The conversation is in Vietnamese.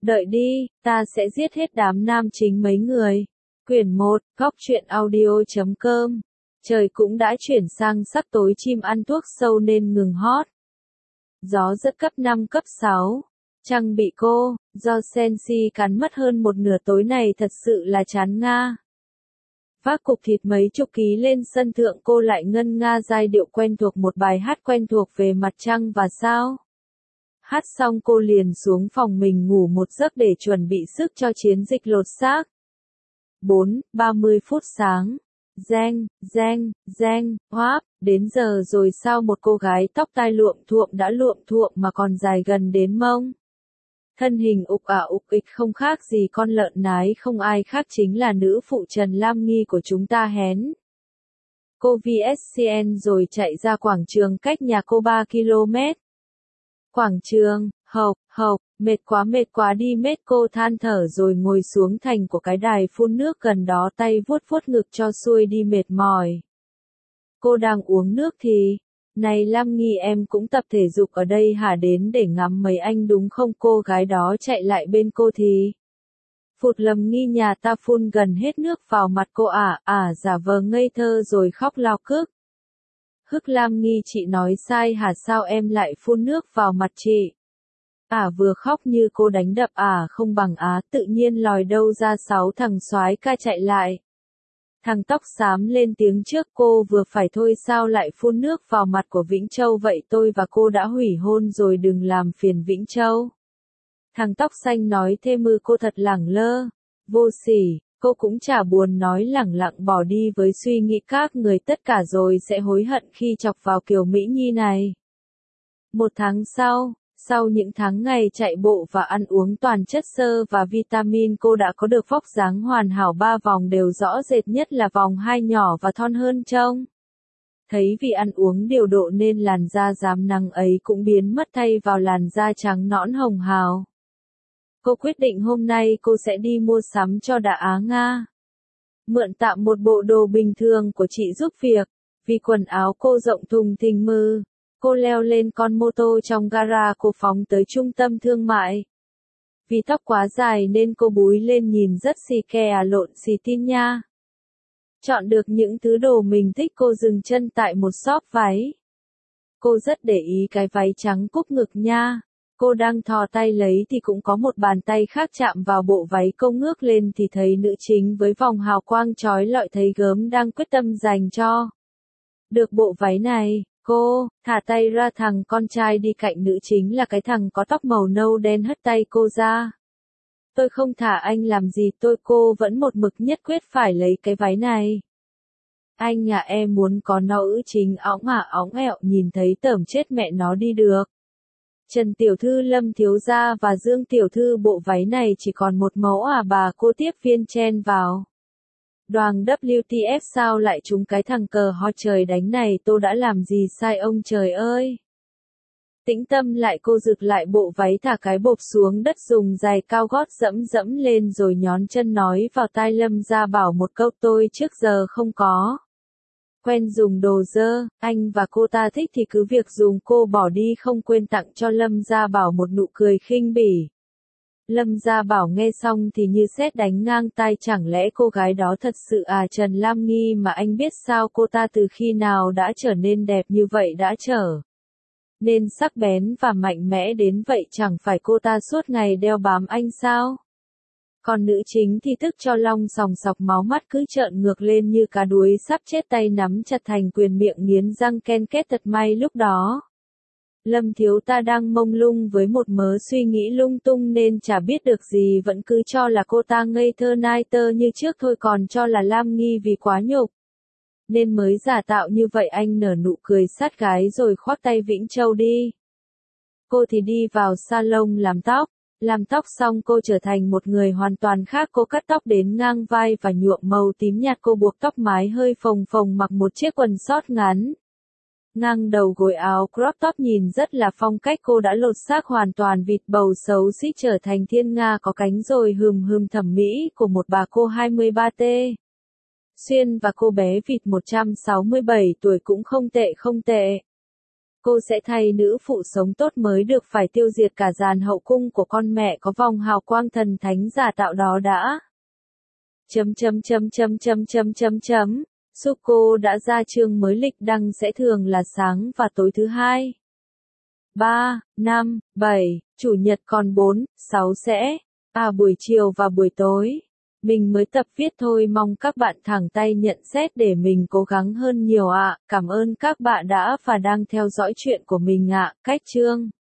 Đợi đi, ta sẽ giết hết đám nam chính mấy người. Quyển 1, góc truyện audio.com. Trời cũng đã chuyển sang sắc tối, chim ăn thuốc sâu nên ngừng hót. Gió rất cấp 5 cấp 6. Trăng bị cô, do Sensi cắn mất hơn một nửa tối này thật sự là chán nga. Vác cục thịt mấy chục ký lên sân thượng, cô lại ngân nga giai điệu quen thuộc, một bài hát quen thuộc về mặt trăng và sao. Hát xong cô liền xuống phòng mình ngủ một giấc để chuẩn bị sức cho chiến dịch lột xác. 4:30 phút sáng. Reng, reng, reng, hoáp, đến giờ rồi sao? Một cô gái tóc tai luộm thuộm đã luộm thuộm mà còn dài gần đến mông. Thân hình ục ả ục ịch không khác gì con lợn nái, không ai khác chính là nữ phụ Trần Lam Nghi của chúng ta hén. Cô VSCN rồi chạy ra quảng trường cách nhà cô 3 km. Quảng trường, hộc, mệt quá đi mết, cô than thở rồi ngồi xuống thành của cái đài phun nước gần đó, tay vuốt vuốt ngực cho xuôi đi mệt mỏi. Cô đang uống nước thì, này Lam Nghi, em cũng tập thể dục ở đây hả? Đến để ngắm mấy anh đúng không? Cô gái đó chạy lại bên cô thì, phụt lầm Nghi, nhà ta phun gần hết nước vào mặt cô giả vờ ngây thơ rồi khóc lao cước. Hức Lam Nghi, chị nói sai hả? Sao em lại phun nước vào mặt chị? Vừa khóc như cô đánh đập không bằng tự nhiên lòi đâu ra 6 thằng soái ca chạy lại. Thằng tóc xám lên tiếng trước, cô vừa phải thôi sao lại phun nước vào mặt của Vĩnh Châu vậy? Tôi và cô đã hủy hôn rồi, đừng làm phiền Vĩnh Châu. Thằng tóc xanh nói thêm, cô thật lẳng lơ, vô sỉ. Cô cũng chả buồn nói, lẳng lặng bỏ đi với suy nghĩ các người tất cả rồi sẽ hối hận khi chọc vào kiểu Mỹ Nhi này. Một tháng sau những tháng ngày chạy bộ và ăn uống toàn chất xơ và vitamin, cô đã có được vóc dáng hoàn hảo, 3 vòng đều rõ rệt, nhất là vòng 2 nhỏ và thon hơn trông. Thấy vì ăn uống điều độ nên làn da rám nắng ấy cũng biến mất, thay vào làn da trắng nõn hồng hào. Cô quyết định hôm nay cô sẽ đi mua sắm cho đã Nga. Mượn tạm một bộ đồ bình thường của chị giúp việc, vì quần áo cô rộng thùng thình mư. Cô leo lên con mô tô trong gara, cô phóng tới trung tâm thương mại. Vì tóc quá dài nên cô búi lên nhìn rất xì ke lộn xì tin nha. Chọn được những thứ đồ mình thích, cô dừng chân tại một shop váy. Cô rất để ý cái váy trắng cúc ngực nha. Cô đang thò tay lấy thì cũng có một bàn tay khác chạm vào bộ váy, cô ngước lên thì thấy nữ chính với vòng hào quang chói lọi, thấy gớm đang quyết tâm dành cho được bộ váy này. Cô thả tay ra, thằng con trai đi cạnh nữ chính là cái thằng có tóc màu nâu đen hất tay cô ra. Tôi không thả anh làm gì, cô vẫn một mực nhất quyết phải lấy cái váy này. Anh nhà em muốn có nó chính óng ẹo, nhìn thấy tởm chết mẹ nó đi được. Trần tiểu thư, Lâm thiếu gia và Dương tiểu thư, bộ váy này chỉ còn một mẫu bà? Cô tiếp viên chen vào. Đoàn WTF sao lại trúng cái thằng cờ ho trời đánh này? Tôi đã làm gì sai ông trời ơi? Tĩnh tâm lại, cô rực lại bộ váy, thả cái bộp xuống đất, dùng giày cao gót dẫm lên rồi nhón chân nói vào tai Lâm Gia Bảo một câu, tôi trước giờ không có quen dùng đồ dơ, anh và cô ta thích thì cứ việc dùng. Cô bỏ đi không quên tặng cho Lâm Gia Bảo một nụ cười khinh bỉ. Lâm Gia Bảo nghe xong thì như sét đánh ngang tai, chẳng lẽ cô gái đó thật sự Trần Lam Nghi mà anh biết sao? Cô ta từ khi nào đã trở nên đẹp như vậy, đã trở nên sắc bén và mạnh mẽ đến vậy? Chẳng phải cô ta suốt ngày đeo bám anh sao? Còn nữ chính thì tức cho long sòng sọc, máu mắt cứ trợn ngược lên như cá đuối sắp chết, tay nắm chặt thành quyền, miệng nghiến răng ken két. Thật may lúc đó Lâm thiếu ta đang mông lung với một mớ suy nghĩ lung tung nên chả biết được gì, vẫn cứ cho là cô ta ngây thơ nai tơ như trước thôi, còn cho là Lam Nghi vì quá nhục nên mới giả tạo như vậy. Anh nở nụ cười sát gái rồi khoác tay Vĩnh Châu đi. Cô thì đi vào salon làm tóc xong cô trở thành một người hoàn toàn khác. Cô cắt tóc đến ngang vai và nhuộm màu tím nhạt, cô buộc tóc mái hơi phồng phồng, mặc một chiếc quần sót ngắn ngang đầu, gối áo crop top nhìn rất là phong cách. Cô đã lột xác hoàn toàn, vịt bầu xấu xí trở thành thiên nga có cánh rồi, hừm thẩm mỹ của một bà cô 23T. Xuyên và cô bé vịt 167 tuổi cũng không tệ. Cô sẽ thay nữ phụ sống tốt mới được, phải tiêu diệt cả dàn hậu cung của con mẹ có vòng hào quang thần thánh giả tạo đó đã. Suko đã ra chương mới, lịch đăng sẽ thường là sáng và tối thứ hai, 3, 5, 7, chủ nhật, còn 4, 6 sẽ buổi chiều và buổi tối. Mình mới tập viết thôi, mong các bạn thẳng tay nhận xét để mình cố gắng hơn nhiều ạ. Cảm ơn các bạn đã và đang theo dõi chuyện của mình ạ. Cách chương